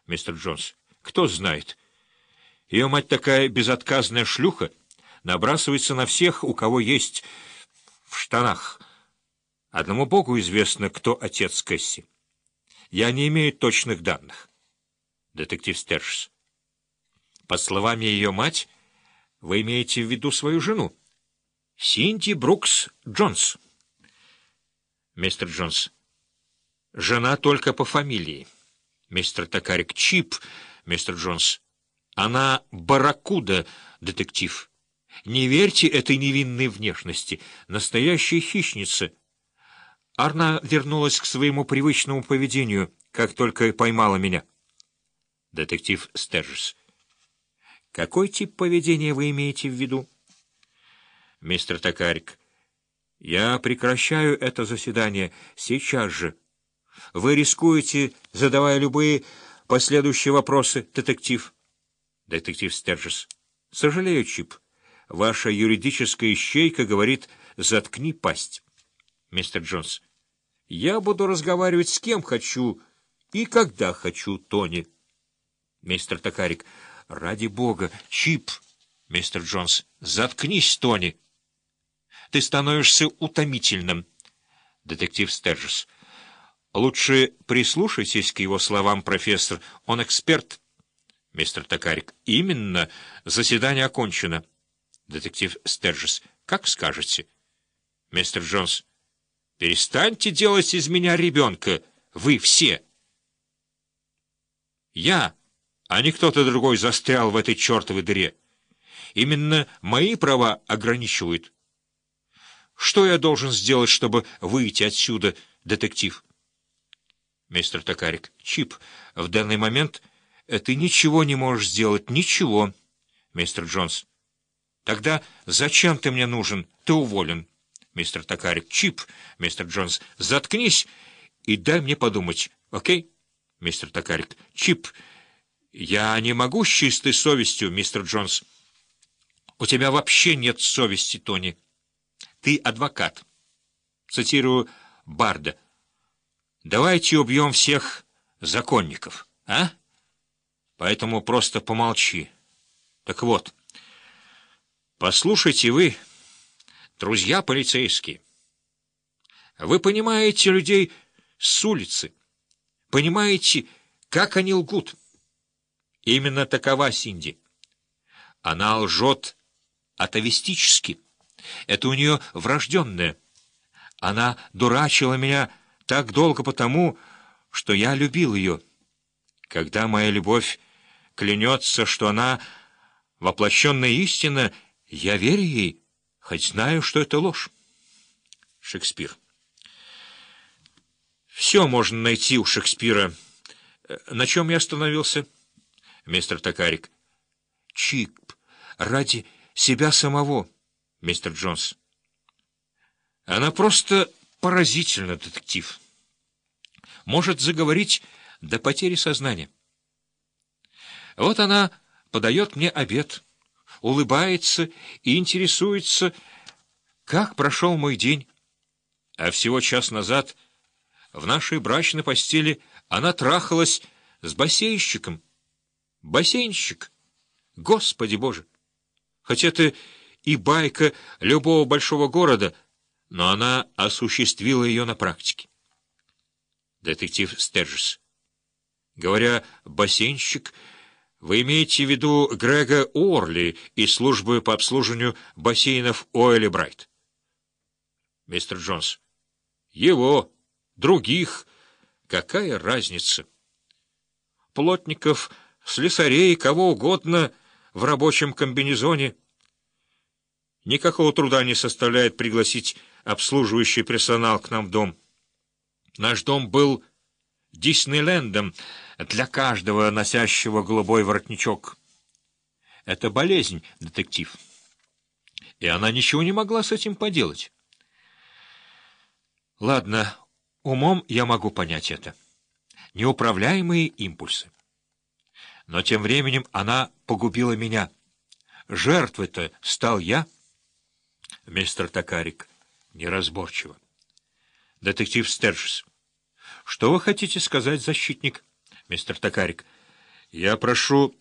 Мистер Джонс. Кто знает. Ее мать такая безотказная шлюха, набрасывается на всех, у кого есть в штанах. Одному Богу известно, кто отец Кэсси. Я не имею точных данных. Детектив Стерджес. Под словами ее мать, вы имеете в виду свою жену? Синди Брукс Джонс. Мистер Джонс. Жена только по фамилии. Мистер Токарик. Чип, мистер Джонс. Она барракуда, детектив. Не верьте этой невинной внешности. Настоящая хищница. Арна вернулась к своему привычному поведению, как только поймала меня. Детектив Стерджес. Какой тип поведения вы имеете в виду? Мистер Токарик. Я прекращаю это заседание сейчас же. Вы рискуете, задавая любые последующие вопросы, детектив. Детектив Стерджес. Сожалею, Чип. Ваша юридическая ищейка говорит «заткни пасть». Мистер Джонс. Я буду разговаривать с кем хочу и когда хочу, Тони. Мистер Токарик. Ради бога, Чип. Мистер Джонс. Заткнись, Тони. Ты становишься утомительным. Детектив Стерджес. Лучше прислушайтесь к его словам, профессор. Он эксперт. Мистер Токарик. Именно. Заседание окончено. Детектив Стерджес. Как скажете. Мистер Джонс. Перестаньте делать из меня ребенка. Вы все. Я, а не кто-то другой, застрял в этой чертовой дыре. Именно мои права ограничивают. Что я должен сделать, чтобы выйти отсюда, детектив? Мистер Токарик. Чип, в данный момент ты ничего не можешь сделать. Ничего. Мистер Джонс. Тогда зачем ты мне нужен? Ты уволен. Мистер Токарик. Чип. Мистер Джонс. Заткнись и дай мне подумать. Окей? Мистер Токарик. Чип. Я не могу с чистой совестью, мистер Джонс. У тебя вообще нет совести, Тони. Ты адвокат. Цитирую Барда. Давайте убьем всех законников, а? Поэтому просто помолчи. Так вот, послушайте вы, друзья полицейские. Вы понимаете людей с улицы, понимаете, как они лгут. Именно такова Синди. Она лжет атовистически. Это у нее врожденное. Она дурачила меня так долго потому, что я любил ее. Когда моя любовь клянется, что она воплощенная истина, я верю ей, хоть знаю, что это ложь. Шекспир. Все можно найти у Шекспира. На чем я остановился? Мистер Токарик. Чип, ради себя самого. Мистер Джонс. Она просто поразительна, детектив. Может заговорить до потери сознания. Вот она подает мне обед, улыбается и интересуется, как прошел мой день. А всего час назад в нашей брачной постели она трахалась с бассейнщиком. Бассейнщик! Господи Боже! Хоть это и байка любого большого города, но она осуществила ее на практике. Детектив Стерджес. Говоря «бассейнщик», вы имеете в виду Грега Уорли из службы по обслуживанию бассейнов Ойли Брайт? Мистер Джонс. Его, других, какая разница? Плотников, слесарей, кого угодно в рабочем комбинезоне. Никакого труда не составляет пригласить обслуживающий персонал к нам в дом. Наш дом был Диснейлендом для каждого носящего голубой воротничок. Это болезнь, детектив. И она ничего не могла с этим поделать. Ладно, умом я могу понять это. Неуправляемые импульсы. Но тем временем она погубила меня. Жертвой-то стал я. Мистер Токарик. Неразборчиво. Детектив Стерджес. Что вы хотите сказать, защитник? Мистер Токарик. Я прошу